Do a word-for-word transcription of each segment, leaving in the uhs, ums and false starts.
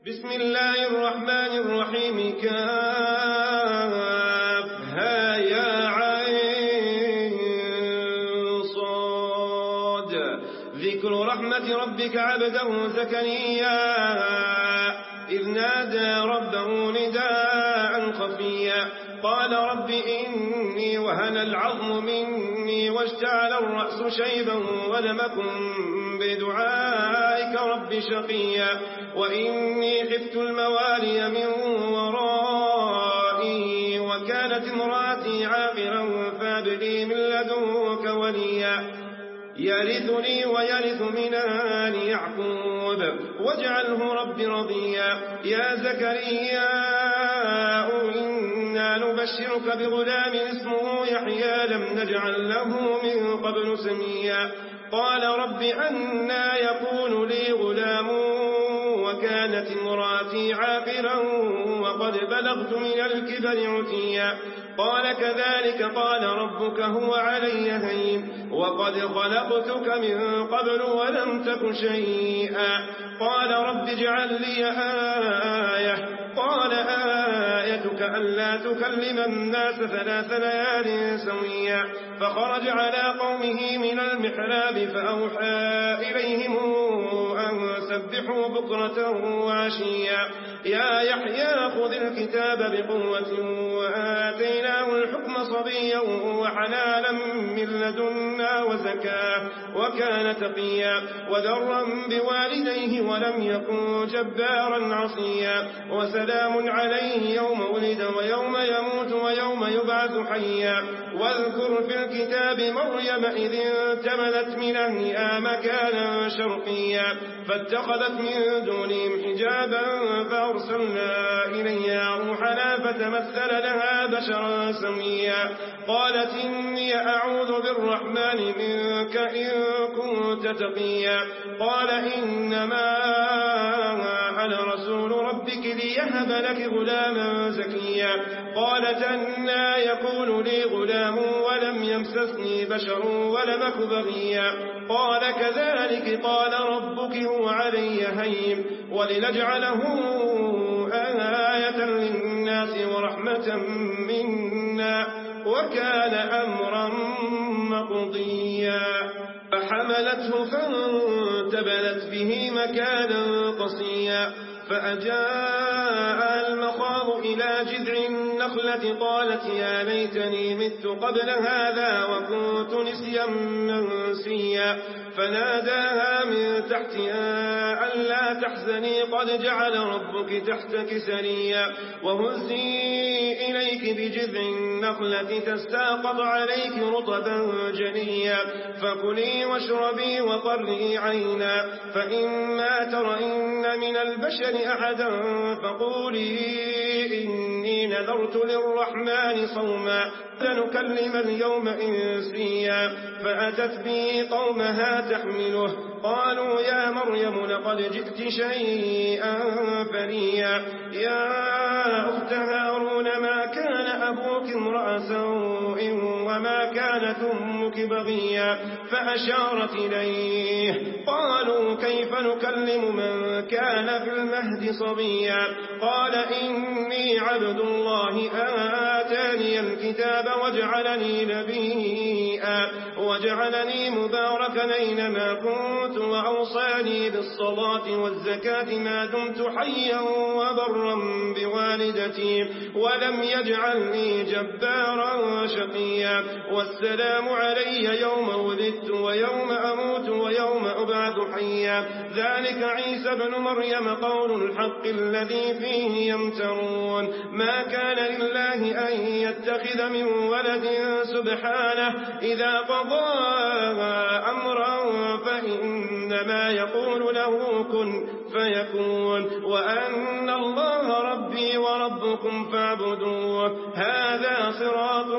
بسم الله الرحمن الرحيم كافها يا عين صاد ذكر رحمة ربك عبده زكريا إذ نادى ربه نداء خفيا قال رب إني وهن العظم مني واشتعل الرأس شيبا ولم أكن بدعائك رب شقيا وإني خفت الموالي من ورائي وكانت امرأتي عاقرا فهب لي من لدنك وليا يرثني ويرث من آل يعقوب واجعله رب رضيا يا زكريا إنا نبشرك بغلام اسمه يحيى لم نجعل له من قبل سميا قال رب أنى يكون لي غلام وكانت امرأتي عاقرا وقد بلغت من الكبر عتيا قال كذلك قال ربك هو علي هين وقد خلقتك من قبل ولم تك شيئا قال رب اجعل لي آية قال آيتك ألا تكلم الناس ثلاث ليال سويا فخرج على قومه من المحراب فأوحى إليهم أن سبحوا بكرة وعشيا يا يحيى خذ الكتاب بقوة وآتيناه الحكم صبيا وحنانا من لدنا وزكاة وكان تقيا وذرا بوالديه ولم يكن جبارا عصيا وسلام عليه يوم ولد ويوم يموت ويوم يبعث حيا واذكر في الكتاب مريم إذ انتبذت من أهلها مكانا شرقيا فاتخذت من دونهم حجابا فأرسلنا إليها روحنا فتمثل لها بشرا سويا قالت إني أعوذ بالرحمن منك إن كنت تقيا قال إنما أنا رسول ربك ليهب لك غلاما زكيا قالت أنى يكون لي غلام ولم يمسسني بشر ولم أك بغيا قال كذلك قال ربك هو علي هين ولنجعله آية للناس ورحمة منا وكان أمرا مقضيا فحملته فانتبذت به مكانا قصيا فأجاء المخاض إلى جذع النخلة قالت يا ليتني مت قبل هذا وكنت نسيا منسيا فناداها من تحتها ألا تحزني قد جعل ربك تحتك سريا وهزي إليك بجذع النخلة تساقط عليك رطبا جنيا فكلي واشربي وقري عينا فإما ترين من البشر أحدا فقولي إني نذرت للرحمن صوما لنكلم اليوم إنسيا فأتت به قومها تحمله قالوا يا مريم لقد جئت شيئا فريا يا أخت هارون ما كان أبوك امرأ سوء وما كانت أمك بغيا فأشارت إليه قالوا كيف نكلم من كان في المهد صبيا قال إني عبد الله آتاني الكتاب وجعلني نبيا وجعلني مباركا أينما كنت وأوصاني بالصلاة والزكاة ما دمت حيا وبرا بوالدتي ولم يجعلني جبارا شقيا والسلام علي يوم ولدت ويوم أموت ويوم أبعث حيا ذلك عيسى بن مريم قول الحق الذي فيه يمترون ما كان لله أن يتخذ من ولد سبحانه إذا قضى أمرا فإنما يقول له كن فيكون وأن الله ربي وربكم فاعبدوه هذا صراط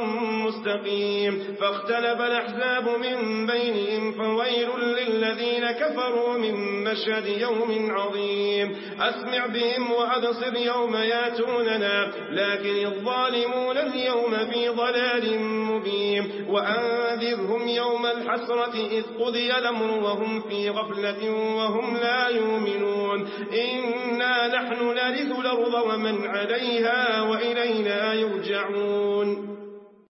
مستقيم فاختلف الأحزاب من بينهم فويل للذين كفروا من مشهد يوم عظيم أسمع بهم وأبصر يوم ياتوننا لكن الظالمون اليوم في ضلال مبين وأنذرهم يوم الحسرة إذ قضي الأمر وهم في غفلة وهم لا يؤمنون إنا نحن نرث الأرض ومن عليها وإلينا يرجعون